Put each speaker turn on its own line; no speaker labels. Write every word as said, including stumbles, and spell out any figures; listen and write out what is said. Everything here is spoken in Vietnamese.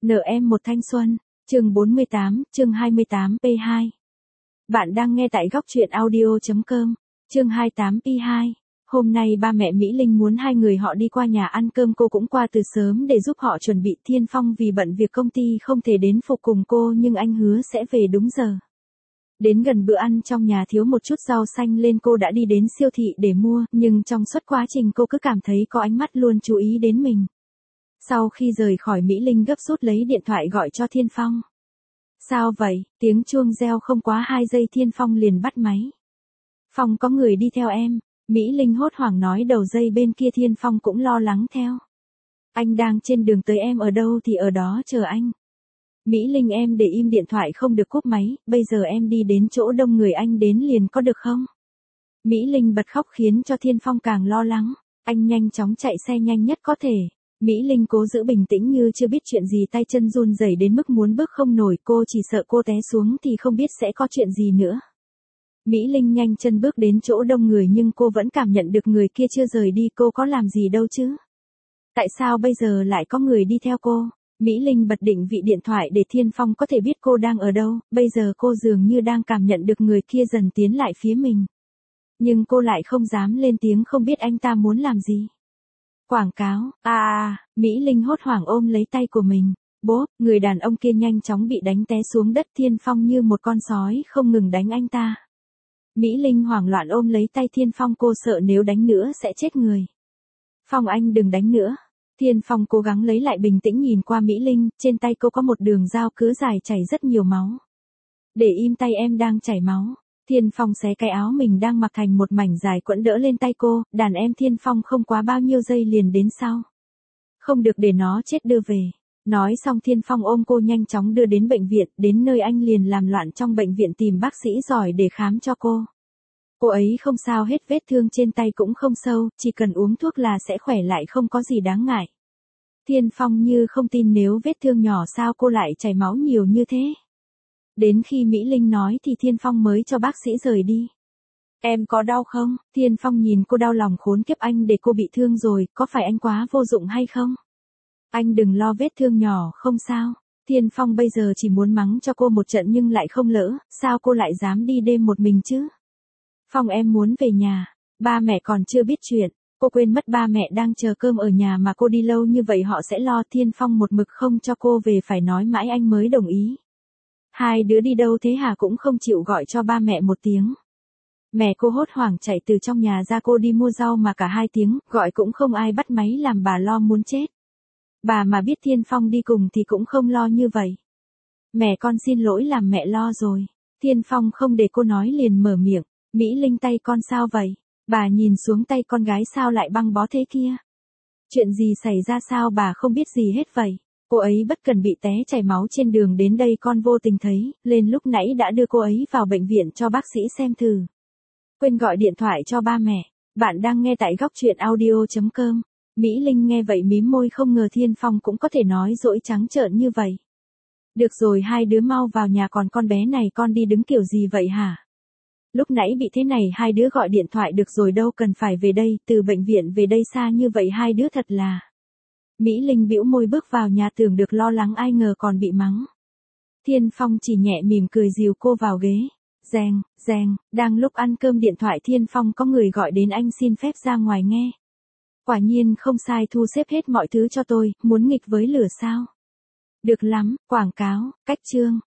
Nợ em một thanh xuân, chương bốn mươi tám, chương hai mươi tám P hai. Bạn đang nghe tại góc truyện audio.com, chương hai mươi tám P hai. Hôm nay ba mẹ Mỹ Linh muốn hai người họ đi qua nhà ăn cơm, cô cũng qua từ sớm để giúp họ chuẩn bị. Thiên Phong vì bận việc công ty không thể đến phục cùng cô, nhưng anh hứa sẽ về đúng giờ. Đến gần bữa ăn, trong nhà thiếu một chút rau xanh lên, cô đã đi đến siêu thị để mua, nhưng trong suốt quá trình cô cứ cảm thấy có ánh mắt luôn chú ý đến mình. Sau khi rời khỏi, Mỹ Linh gấp rút lấy điện thoại gọi cho Thiên Phong. Sao vậy? Tiếng chuông reo không quá hai giây Thiên Phong liền bắt máy. Phong, có người đi theo em. Mỹ Linh hốt hoảng nói. Đầu dây bên kia Thiên Phong cũng lo lắng theo. Anh đang trên đường tới, em ở đâu thì ở đó chờ anh. Mỹ Linh, em để im điện thoại không được cúp máy, bây giờ em đi đến chỗ đông người, anh đến liền có được không? Mỹ Linh bật khóc khiến cho Thiên Phong càng lo lắng. Anh nhanh chóng chạy xe nhanh nhất có thể. Mỹ Linh cố giữ bình tĩnh như chưa biết chuyện gì, tay chân run rẩy đến mức muốn bước không nổi, cô chỉ sợ cô té xuống thì không biết sẽ có chuyện gì nữa. Mỹ Linh nhanh chân bước đến chỗ đông người, nhưng cô vẫn cảm nhận được người kia chưa rời đi. Cô có làm gì đâu chứ? Tại sao bây giờ lại có người đi theo cô? Mỹ Linh bật định vị điện thoại để Thiên Phong có thể biết cô đang ở đâu. Bây giờ cô dường như đang cảm nhận được người kia dần tiến lại phía mình. Nhưng cô lại không dám lên tiếng, không biết anh ta muốn làm gì. Quảng cáo, à, à, Mỹ Linh hốt hoảng ôm lấy tay của mình. Bốp, người đàn ông kia nhanh chóng bị đánh té xuống đất. Thiên Phong như một con sói không ngừng đánh anh ta. Mỹ Linh hoảng loạn ôm lấy tay Thiên Phong, cô sợ nếu đánh nữa sẽ chết người. Phong, anh đừng đánh nữa. Thiên Phong cố gắng lấy lại bình tĩnh, nhìn qua Mỹ Linh, trên tay cô có một đường dao cứ dài chảy rất nhiều máu. Để im, tay em đang chảy máu. Thiên Phong xé cái áo mình đang mặc thành một mảnh dài quẫn đỡ lên tay cô. Đàn em. Thiên Phong không quá bao nhiêu giây liền đến sau. Không được để nó chết, đưa về. Nói xong Thiên Phong ôm cô nhanh chóng đưa đến bệnh viện. Đến nơi anh liền làm loạn trong bệnh viện tìm bác sĩ giỏi để khám cho cô. Cô ấy không sao hết, vết thương trên tay cũng không sâu, chỉ cần uống thuốc là sẽ khỏe lại, không có gì đáng ngại. Thiên Phong như không tin, nếu vết thương nhỏ sao cô lại chảy máu nhiều như thế. Đến khi Mỹ Linh nói thì Thiên Phong mới cho bác sĩ rời đi. Em có đau không? Thiên Phong nhìn cô đau lòng khốn kiếp, anh để cô bị thương rồi, có phải anh quá vô dụng hay không? Anh đừng lo, vết thương nhỏ không sao. Thiên Phong bây giờ chỉ muốn mắng cho cô một trận nhưng lại không lỡ, sao cô lại dám đi đêm một mình chứ? Phong, em muốn về nhà, ba mẹ còn chưa biết chuyện, cô quên mất ba mẹ đang chờ cơm ở nhà mà cô đi lâu như vậy họ sẽ lo. Thiên Phong một mực không cho cô về, phải nói mãi anh mới đồng ý. Hai đứa đi đâu thế hả, cũng không chịu gọi cho ba mẹ một tiếng. Mẹ cô hốt hoảng chạy từ trong nhà ra, cô đi mua rau mà cả hai tiếng, gọi cũng không ai bắt máy, làm bà lo muốn chết. Bà mà biết Thiên Phong đi cùng thì cũng không lo như vậy. Mẹ con xin lỗi, làm mẹ lo rồi. Thiên Phong không để cô nói liền mở miệng. Mỹ Linh, tay con sao vậy? Bà nhìn xuống tay con gái sao lại băng bó thế kia? Chuyện gì xảy ra, sao bà không biết gì hết vậy? Cô ấy bất cần bị té chảy máu trên đường đến đây, con vô tình thấy, lên lúc nãy đã đưa cô ấy vào bệnh viện cho bác sĩ xem thử. Quên gọi điện thoại cho ba mẹ. Bạn đang nghe tại góc truyện audio.com. Mỹ Linh nghe vậy mím môi, không ngờ Thiên Phong cũng có thể nói dỗi trắng trợn như vậy. Được rồi, hai đứa mau vào nhà, còn con bé này con đi đứng kiểu gì vậy hả? Lúc nãy bị thế này hai đứa gọi điện thoại được rồi, đâu cần phải về đây, từ bệnh viện về đây xa như vậy hai đứa thật là. Mỹ Linh bĩu môi bước vào nhà, tưởng được lo lắng, ai ngờ còn bị mắng. Thiên Phong chỉ nhẹ mỉm cười dìu cô vào ghế. Reng, reng, đang lúc ăn cơm điện thoại Thiên Phong có người gọi đến, anh xin phép ra ngoài nghe. Quả nhiên không sai, thu xếp hết mọi thứ cho tôi, muốn nghịch với lửa sao? Được lắm, quảng cáo, cách chương,